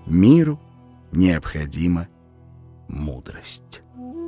Миру необходима мудрость.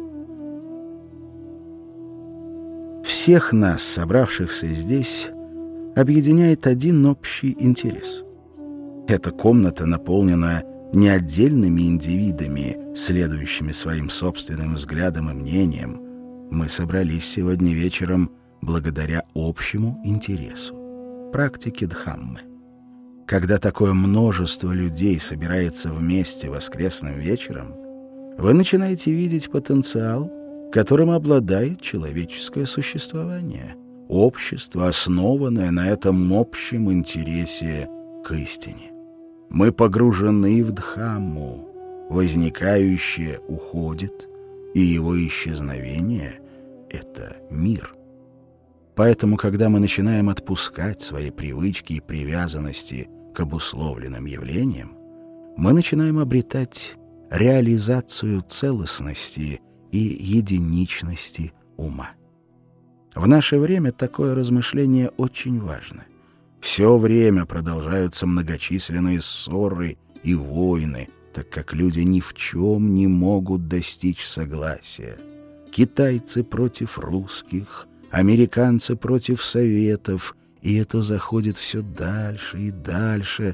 Всех нас, собравшихся здесь, объединяет один общий интерес. Эта комната наполнена не отдельными индивидами, следующими своим собственным взглядам и мнениям. Мы собрались сегодня вечером благодаря общему интересу — практике Дхаммы. Когда такое множество людей собирается вместе воскресным вечером, вы начинаете видеть потенциал, которым обладает человеческое существование, общество, основанное на этом общем интересе к истине. Мы погружены в Дхамму, возникающее уходит, и его исчезновение — это мир. Поэтому, когда мы начинаем отпускать свои привычки и привязанности к обусловленным явлениям, мы начинаем обретать реализацию целостности и единичности ума. В наше время такое размышление очень важно. Все время продолжаются многочисленные ссоры и войны, так как люди ни в чем не могут достичь согласия. Китайцы против русских, американцы против советов, и это заходит все дальше и дальше.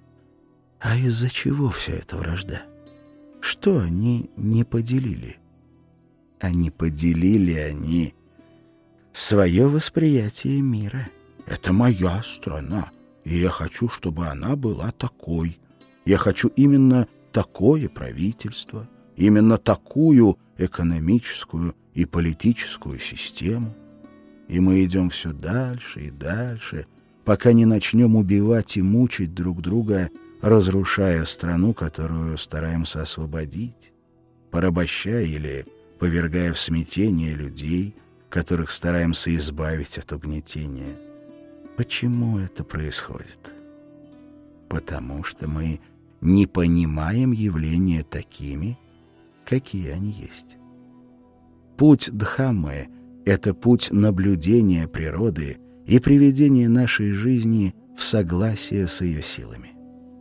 А из-за чего вся эта вражда? Что они не поделили? А не поделили они свое восприятие мира. Это моя страна, и я хочу, чтобы она была такой. Я хочу именно такое правительство, именно такую экономическую и политическую систему. И мы идем все дальше и дальше, пока не начнем убивать и мучить друг друга, разрушая страну, которую стараемся освободить, порабощая или повергая в смятение людей, которых стараемся избавить от угнетения. Почему это происходит? Потому что мы не понимаем явления такими, какие они есть. Путь Дхаммы — это путь наблюдения природы и приведения нашей жизни в согласие с ее силами.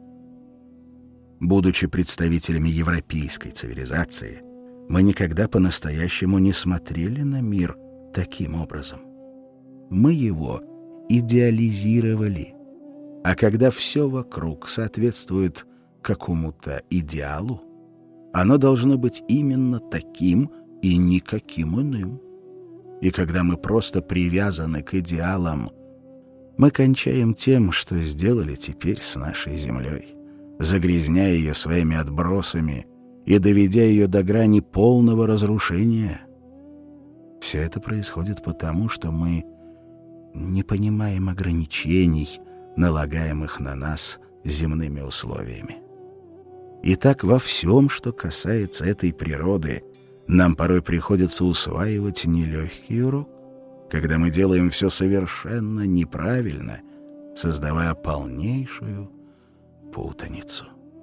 Будучи представителями европейской цивилизации, мы никогда по-настоящему не смотрели на мир таким образом. Мы его идеализировали. А когда все вокруг соответствует какому-то идеалу, оно должно быть именно таким и никаким иным. И когда мы просто привязаны к идеалам, мы кончаем тем, что сделали теперь с нашей землей, загрязняя ее своими отбросами и доведя ее до грани полного разрушения. Все это происходит потому, что мы не понимаем ограничений, налагаемых на нас земными условиями. И так во всем, что касается этой природы, нам порой приходится усваивать нелегкий урок, когда мы делаем все совершенно неправильно, создавая полнейшую путаницу.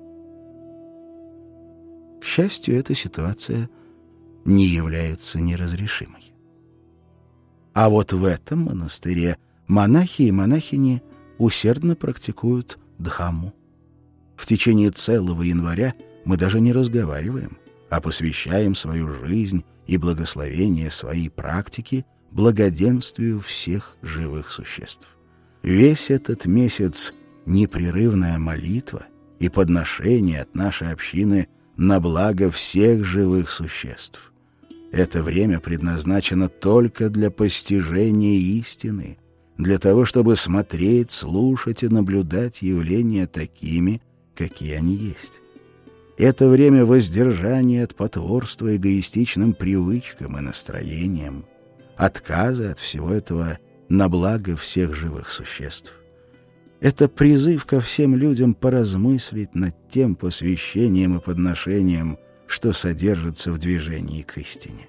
К счастью, эта ситуация не является неразрешимой. А вот в этом монастыре монахи и монахини усердно практикуют Дхамму. В течение целого января мы даже не разговариваем, а посвящаем свою жизнь и благословение своей практики благоденствию всех живых существ. Весь этот месяц — непрерывная молитва и подношение от нашей общины на благо всех живых существ. Это время предназначено только для постижения истины, для того, чтобы смотреть, слушать и наблюдать явления такими, какие они есть. Это время воздержания от потворства эгоистичным привычкам и настроениям, отказа от всего этого на благо всех живых существ. Это призыв ко всем людям поразмыслить над тем посвящением и подношением, что содержится в движении к истине.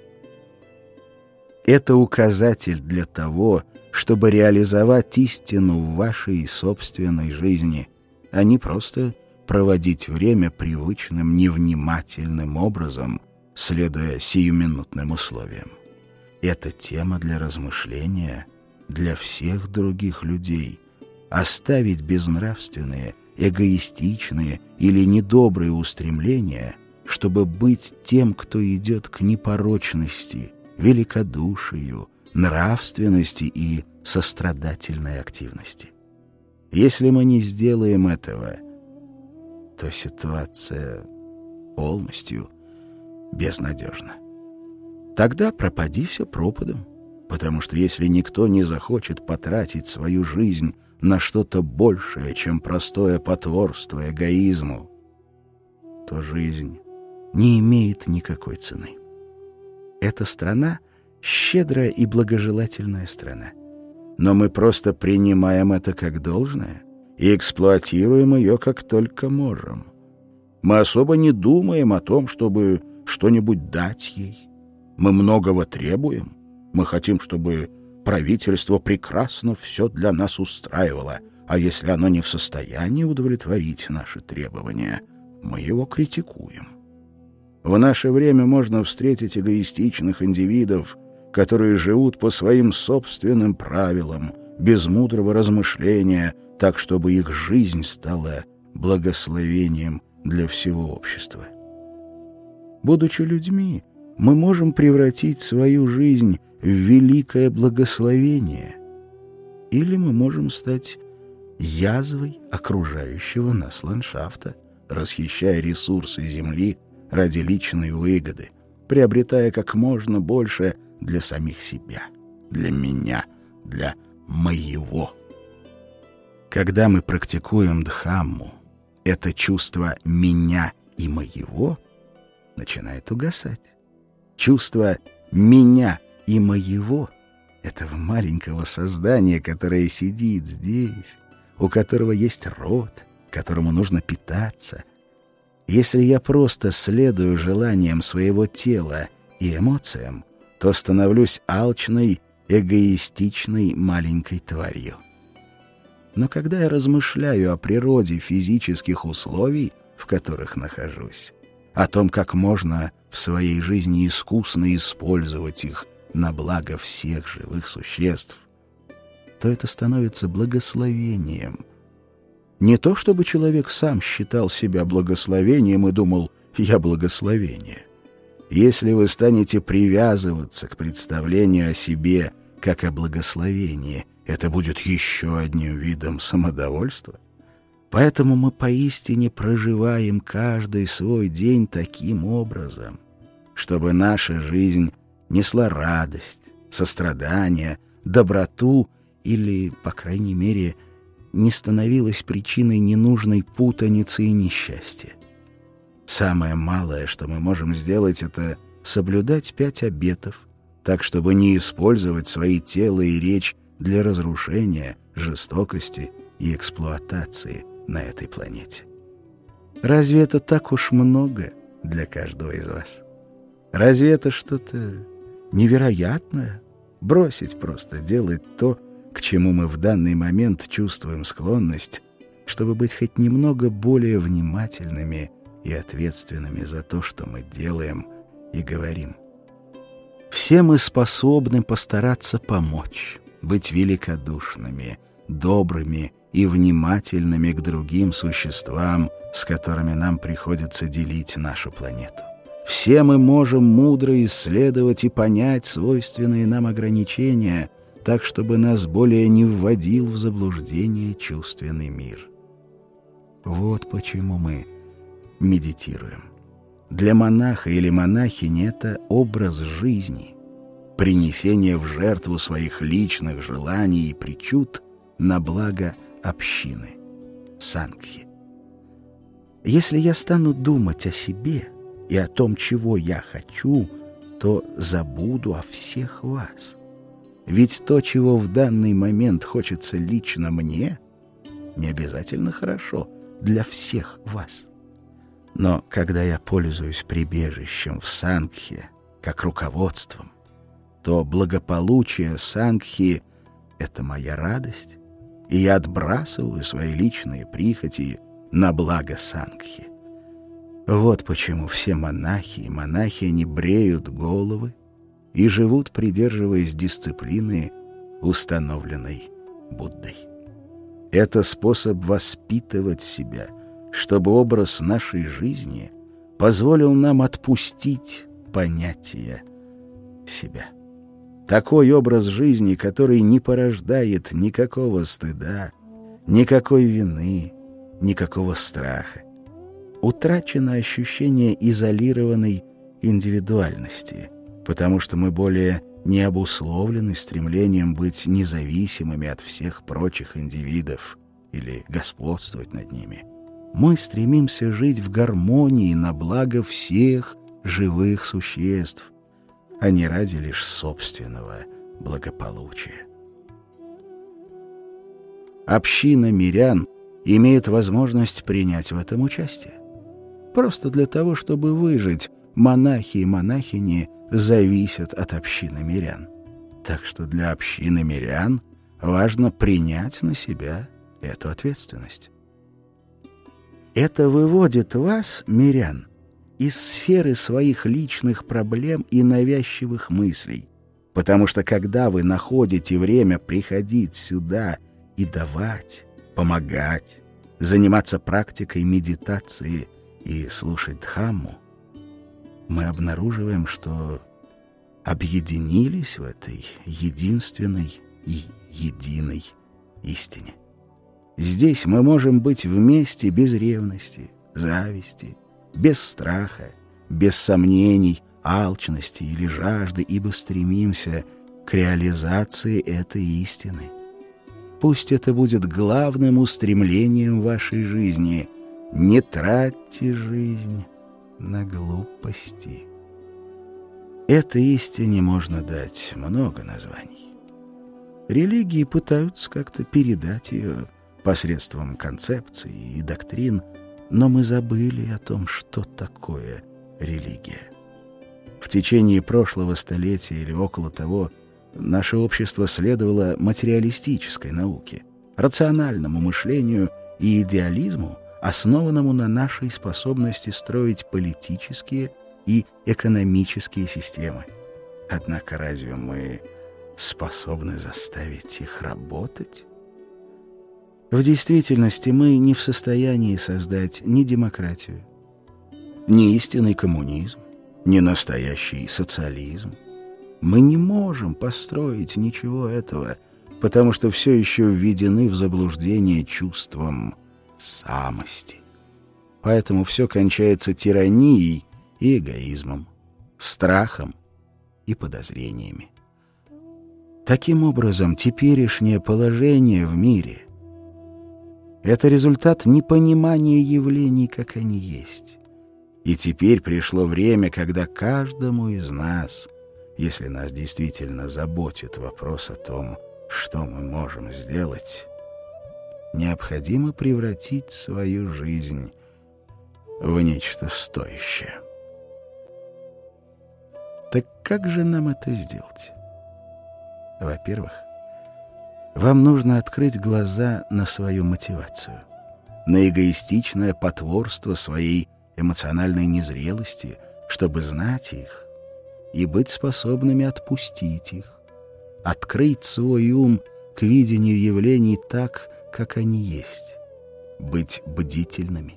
Это указатель для того, чтобы реализовать истину в вашей собственной жизни, а не просто проводить время привычным невнимательным образом, следуя сиюминутным условиям. Это тема для размышления для всех других людей. Оставить безнравственные эгоистичные или недобрые устремления, чтобы быть тем, кто идет к непорочности, великодушию, нравственности и сострадательной активности. Если мы не сделаем этого, то ситуация полностью безнадежна. Тогда пропади все пропадом, потому что если никто не захочет потратить свою жизнь на что-то большее, чем простое потворство эгоизму, то жизнь не имеет никакой цены. Эта страна — щедрая и благожелательная страна. Но мы просто принимаем это как должное и эксплуатируем ее как только можем. Мы особо не думаем о том, чтобы что-нибудь дать ей. Мы многого требуем. Мы хотим, чтобы правительство прекрасно все для нас устраивало, а если оно не в состоянии удовлетворить наши требования, мы его критикуем. В наше время можно встретить эгоистичных индивидов, которые живут по своим собственным правилам, без мудрого размышления, так, чтобы их жизнь стала благословением для всего общества. Будучи людьми, мы можем превратить свою жизнь в великое благословение, или мы можем стать язвой окружающего нас ландшафта, расхищая ресурсы земли ради личной выгоды, приобретая как можно больше для самих себя, для меня, для моего. Когда мы практикуем Дхамму, это чувство «меня» и «моего» начинает угасать. Чувство «меня» и «моего» — этого маленького создания, которое сидит здесь, у которого есть рот, которому нужно питаться. Если я просто следую желаниям своего тела и эмоциям, то становлюсь алчной, эгоистичной маленькой тварью. Но когда я размышляю о природе физических условий, в которых нахожусь, о том, как можно в своей жизни искусно использовать их на благо всех живых существ, то это становится благословением. Не то чтобы человек сам считал себя благословением и думал «я благословение». Если вы станете привязываться к представлению о себе как о благословении, это будет еще одним видом самодовольства. Поэтому мы поистине проживаем каждый свой день таким образом, чтобы наша жизнь несла радость, сострадание, доброту или, по крайней мере, не становилась причиной ненужной путаницы и несчастья. Самое малое, что мы можем сделать, это соблюдать 5 обетов, так, чтобы не использовать свои тело и речь для разрушения, жестокости и эксплуатации на этой планете. Разве это так уж много для каждого из вас? Разве это что-то невероятное? Бросить просто делать то, к чему мы в данный момент чувствуем склонность, чтобы быть хоть немного более внимательными и ответственными за то, что мы делаем и говорим. Все мы способны постараться помочь, быть великодушными, добрыми и внимательными к другим существам, с которыми нам приходится делить нашу планету. Все мы можем мудро исследовать и понять свойственные нам ограничения, так, чтобы нас более не вводил в заблуждение чувственный мир. Вот почему мы медитируем. Для монаха или монахини это образ жизни, принесение в жертву своих личных желаний и причуд на благо общины, сангхи. Если я стану думать о себе и о том, чего я хочу, то забуду о всех вас. Ведь то, чего в данный момент хочется лично мне, не обязательно хорошо для всех вас. Но когда я пользуюсь прибежищем в сангхе как руководством, то благополучие сангхи — это моя радость, и я отбрасываю свои личные прихоти на благо сангхи. Вот почему все монахи и монахини бреют головы и живут, придерживаясь дисциплины, установленной Буддой. Это способ воспитывать себя, чтобы образ нашей жизни позволил нам отпустить понятие себя. Такой образ жизни, который не порождает никакого стыда, никакой вины, никакого страха. Утрачено ощущение изолированной индивидуальности, потому что мы более не обусловлены стремлением быть независимыми от всех прочих индивидов или господствовать над ними. Мы стремимся жить в гармонии на благо всех живых существ, а не ради лишь собственного благополучия. Община мирян имеет возможность принять в этом участие. Просто для того, чтобы выжить, монахи и монахини зависят от общины мирян. Так что для общины мирян важно принять на себя эту ответственность. Это выводит вас, мирян, из сферы своих личных проблем и навязчивых мыслей, потому что когда вы находите время приходить сюда и давать, помогать, заниматься практикой медитации и слушать Дхамму, мы обнаруживаем, что объединились в этой единственной и единой истине. Здесь мы можем быть вместе без ревности, зависти, без страха, без сомнений, алчности или жажды, ибо стремимся к реализации этой истины. Пусть это будет главным устремлением вашей жизни. Не тратьте жизнь на глупости. Этой истине можно дать много названий. Религии пытаются как-то передать ее посредством концепций и доктрин, но мы забыли о том, что такое религия. В течение прошлого столетия или около того наше общество следовало материалистической науке, рациональному мышлению и идеализму, основанному на нашей способности строить политические и экономические системы. Однако разве мы способны заставить их работать? В действительности мы не в состоянии создать ни демократию, ни истинный коммунизм, ни настоящий социализм. Мы не можем построить ничего этого, потому что все еще введены в заблуждение чувством самости. Поэтому все кончается тиранией и эгоизмом, страхом и подозрениями. Таким образом, теперешнее положение в мире — это результат непонимания явлений, как они есть. И теперь пришло время, когда каждому из нас, если нас действительно заботит вопрос о том, что мы можем сделать, необходимо превратить свою жизнь в нечто стоящее. Так как же нам это сделать? Во-первых, вам нужно открыть глаза на свою мотивацию, на эгоистичное потворство своей эмоциональной незрелости, чтобы знать их и быть способными отпустить их, открыть свой ум к видению явлений так, как они есть, быть бдительными.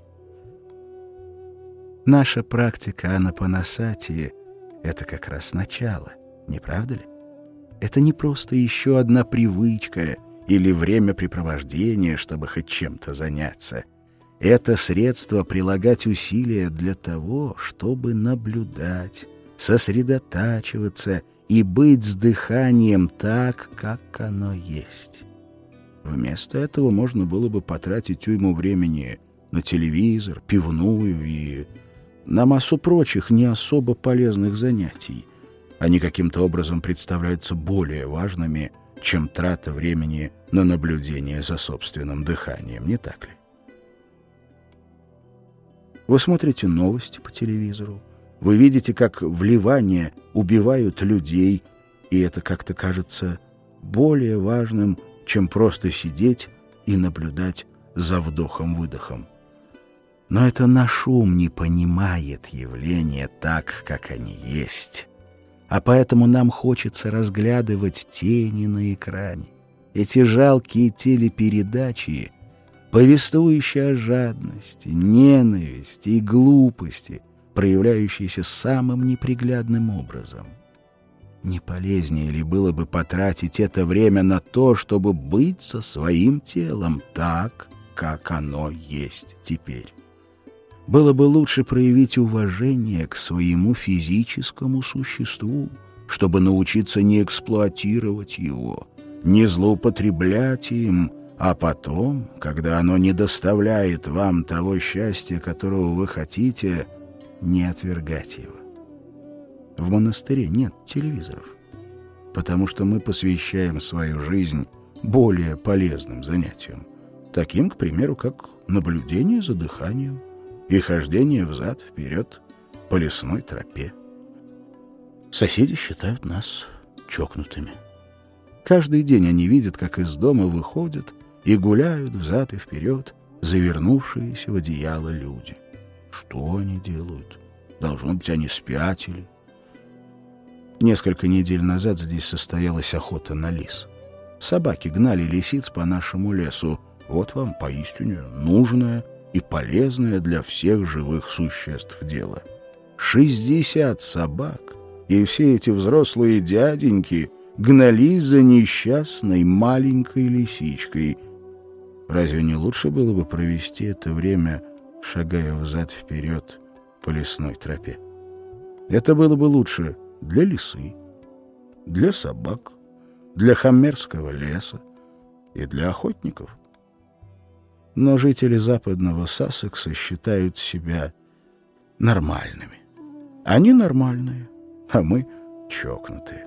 Наша практика анапанасати — это как раз начало, не правда ли? Это не просто еще одна привычка или времяпрепровождение, чтобы хоть чем-то заняться. Это средство прилагать усилия для того, чтобы наблюдать, сосредотачиваться и быть с дыханием так, как оно есть. Вместо этого можно было бы потратить уйму времени на телевизор, пивную и на массу прочих не особо полезных занятий. Они каким-то образом представляются более важными, чем трата времени на наблюдение за собственным дыханием, не так ли? Вы смотрите новости по телевизору, вы видите, как в Ливане убивают людей, и это как-то кажется более важным, чем просто сидеть и наблюдать за вдохом-выдохом. Но это наш ум не понимает явления так, как они есть. А поэтому нам хочется разглядывать тени на экране, эти жалкие телепередачи, повествующие о жадности, ненависти и глупости, проявляющиеся самым неприглядным образом. Не полезнее ли было бы потратить это время на то, чтобы быть со своим телом так, как оно есть теперь? Было бы лучше проявить уважение к своему физическому существу, чтобы научиться не эксплуатировать его, не злоупотреблять им, а потом, когда оно не доставляет вам того счастья, которого вы хотите, не отвергать его. В монастыре нет телевизоров, потому что мы посвящаем свою жизнь более полезным занятиям, таким, к примеру, как наблюдение за дыханием и хождение взад-вперед по лесной тропе. Соседи считают нас чокнутыми. Каждый день они видят, как из дома выходят и гуляют взад и вперед завернувшиеся в одеяло люди. Что они делают? Должно быть, они спятили. Несколько недель назад здесь состоялась охота на лис. Собаки гнали лисиц по нашему лесу. Вот вам поистине нужное и полезное для всех живых существ дело. 60 собак, и все эти взрослые дяденьки гнались за несчастной маленькой лисичкой. Разве не лучше было бы провести это время, шагая взад-вперед по лесной тропе? Это было бы лучше для лисы, для собак, для хаммерского леса и для охотников. Но жители западного Сассекса считают себя нормальными. Они нормальные, а мы чокнутые.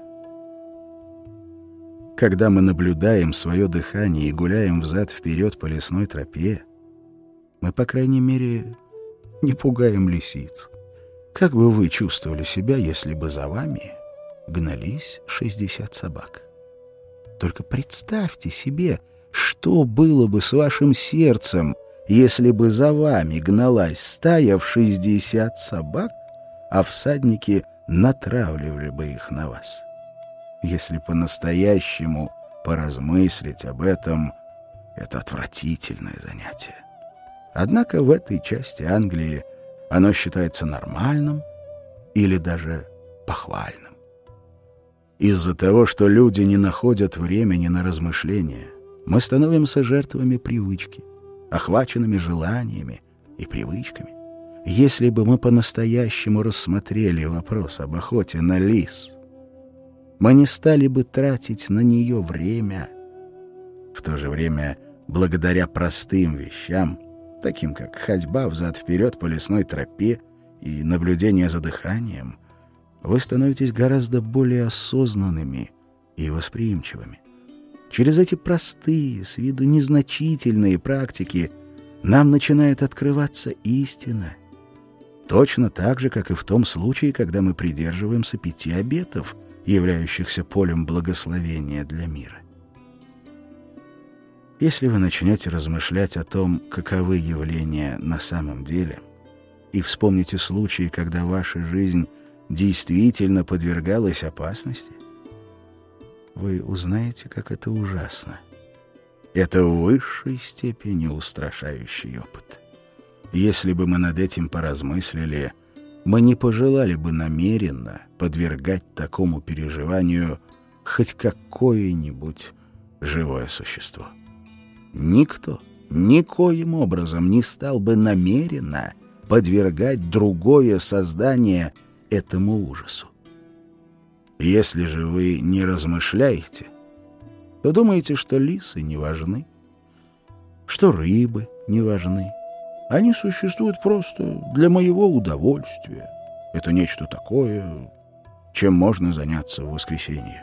Когда мы наблюдаем свое дыхание и гуляем взад-вперед по лесной тропе, мы, по крайней мере, не пугаем лисиц. Как бы вы чувствовали себя, если бы за вами гнались 60 собак? Только представьте себе, что было бы с вашим сердцем, если бы за вами гналась стая в 60 собак, а всадники натравливали бы их на вас. Если по-настоящему поразмыслить об этом, это отвратительное занятие. Однако в этой части Англии оно считается нормальным или даже похвальным. Из-за того, что люди не находят времени на размышления, мы становимся жертвами привычки, охваченными желаниями и привычками. Если бы мы по-настоящему рассмотрели вопрос об охоте на лис, мы не стали бы тратить на нее время. В то же время, благодаря простым вещам, таким как ходьба взад-вперед по лесной тропе и наблюдение за дыханием, вы становитесь гораздо более осознанными и восприимчивыми. Через эти простые, с виду незначительные практики нам начинает открываться истина. Точно так же, как и в том случае, когда мы придерживаемся 5 обетов, являющихся полем благословения для мира. Если вы начнете размышлять о том, каковы явления на самом деле, и вспомните случаи, когда ваша жизнь действительно подвергалась опасности, вы узнаете, как это ужасно. Это в высшей степени устрашающий опыт. Если бы мы над этим поразмыслили, мы не пожелали бы намеренно подвергать такому переживанию хоть какое-нибудь живое существо. Никто никоим образом не стал бы намеренно подвергать другое создание этому ужасу. Если же вы не размышляете, то думаете, что лисы не важны, что рыбы не важны. Они существуют просто для моего удовольствия. Это нечто такое, чем можно заняться в воскресенье.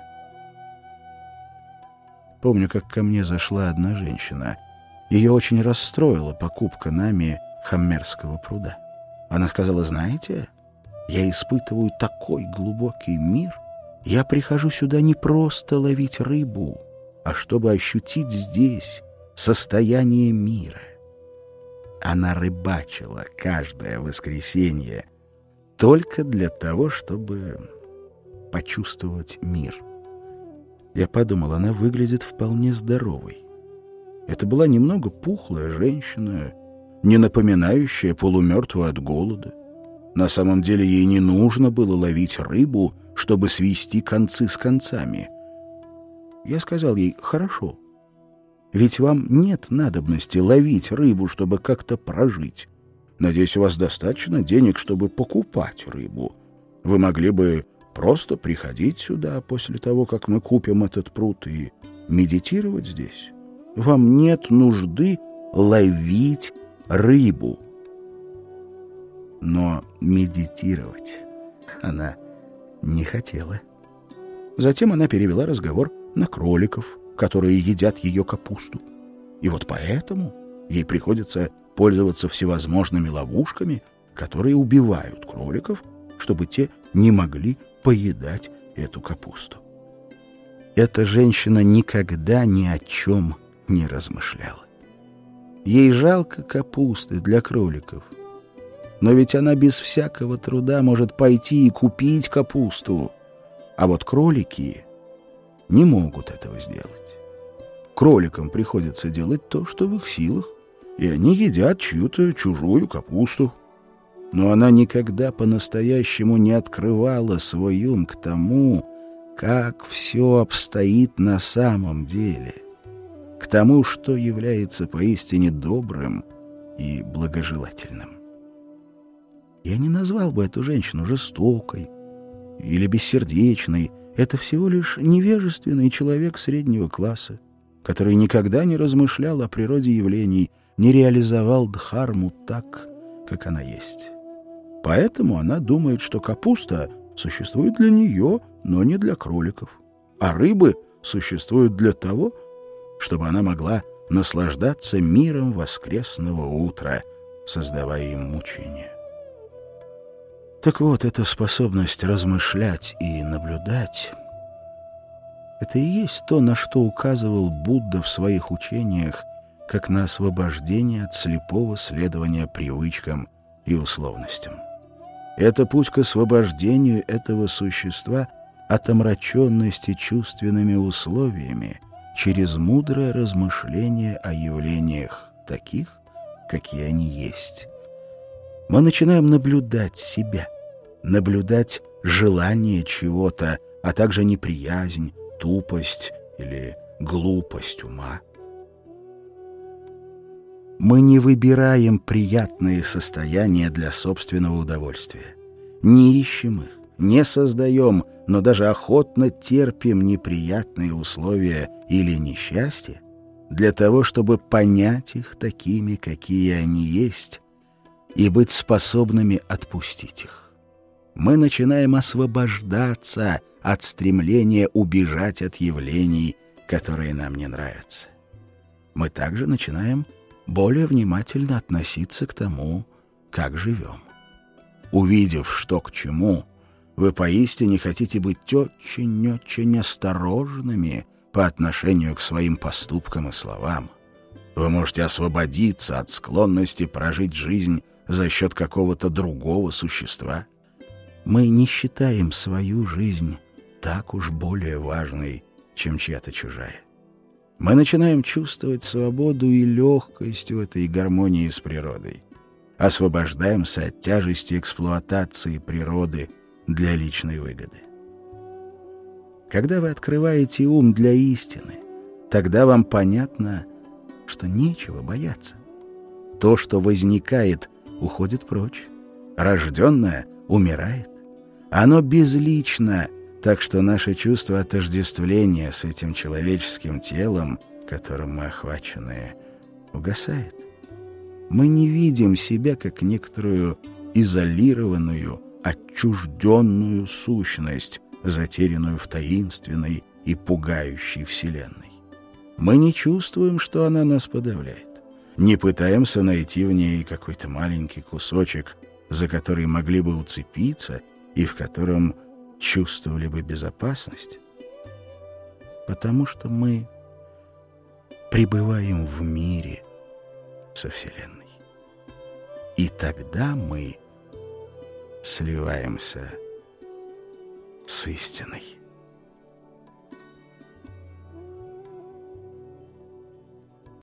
Помню, как ко мне зашла одна женщина. Ее очень расстроила покупка нами Хаммерского пруда. Она сказала: знаете, я испытываю такой глубокий мир. Я прихожу сюда не просто ловить рыбу, а чтобы ощутить здесь состояние мира. Она рыбачила каждое воскресенье только для того, чтобы почувствовать мир. Я подумал, она выглядит вполне здоровой. Это была немного пухлая женщина, не напоминающая полумертвую от голода. На самом деле ей не нужно было ловить рыбу, чтобы свести концы с концами. Я сказал ей: «Хорошо, ведь вам нет надобности ловить рыбу, чтобы как-то прожить. Надеюсь, у вас достаточно денег, чтобы покупать рыбу. Вы могли бы просто приходить сюда после того, как мы купим этот пруд, и медитировать здесь. Вам нет нужды ловить рыбу». Но медитировать она не хотела. Затем она перевела разговор на кроликов, которые едят ее капусту. И вот поэтому ей приходится пользоваться всевозможными ловушками, которые убивают кроликов, чтобы те не могли поедать эту капусту. Эта женщина никогда ни о чем не размышляла. Ей жалко капусты для кроликов. Но ведь она без всякого труда может пойти и купить капусту. А вот кролики не могут этого сделать. Кроликам приходится делать то, что в их силах, и они едят чью-то чужую капусту. Но она никогда по-настоящему не открывала свой ум к тому, как все обстоит на самом деле, к тому, что является поистине добрым и благожелательным. Я не назвал бы эту женщину жестокой или бессердечной. Это всего лишь невежественный человек среднего класса, который никогда не размышлял о природе явлений, не реализовал дхарму так, как она есть. Поэтому она думает, что капуста существует для нее, но не для кроликов, а рыбы существуют для того, чтобы она могла наслаждаться миром воскресного утра, создавая им мучения. Так вот, эта способность размышлять и наблюдать — это и есть то, на что указывал Будда в своих учениях, как на освобождение от слепого следования привычкам и условностям. Это путь к освобождению этого существа от омраченности чувственными условиями через мудрое размышление о явлениях таких, какие они есть. Мы начинаем наблюдать себя, наблюдать желание чего-то, а также неприязнь, тупость или глупость ума. Мы не выбираем приятные состояния для собственного удовольствия, не ищем их, не создаем, но даже охотно терпим неприятные условия или несчастье для того, чтобы понять их такими, какие они есть, и быть способными отпустить их. Мы начинаем освобождаться от стремления убежать от явлений, которые нам не нравятся. Мы также начинаем более внимательно относиться к тому, как живем. Увидев, что к чему, вы поистине хотите быть очень-очень осторожными по отношению к своим поступкам и словам. Вы можете освободиться от склонности прожить жизнь за счет какого-то другого существа. Мы не считаем свою жизнь так уж более важной, чем чья-то чужая. Мы начинаем чувствовать свободу и легкость в этой гармонии с природой. Освобождаемся от тяжести эксплуатации природы для личной выгоды. Когда вы открываете ум для истины, тогда вам понятно, что нечего бояться. То, что возникает, уходит прочь. Рожденное умирает. Оно безлично, так что наше чувство отождествления с этим человеческим телом, которым мы охвачены, угасает. Мы не видим себя как некоторую изолированную, отчужденную сущность, затерянную в таинственной и пугающей вселенной. Мы не чувствуем, что она нас подавляет. Не пытаемся найти в ней какой-то маленький кусочек, за который могли бы уцепиться и в котором чувствовали бы безопасность, потому что мы пребываем в мире со Вселенной. И тогда мы сливаемся с истиной.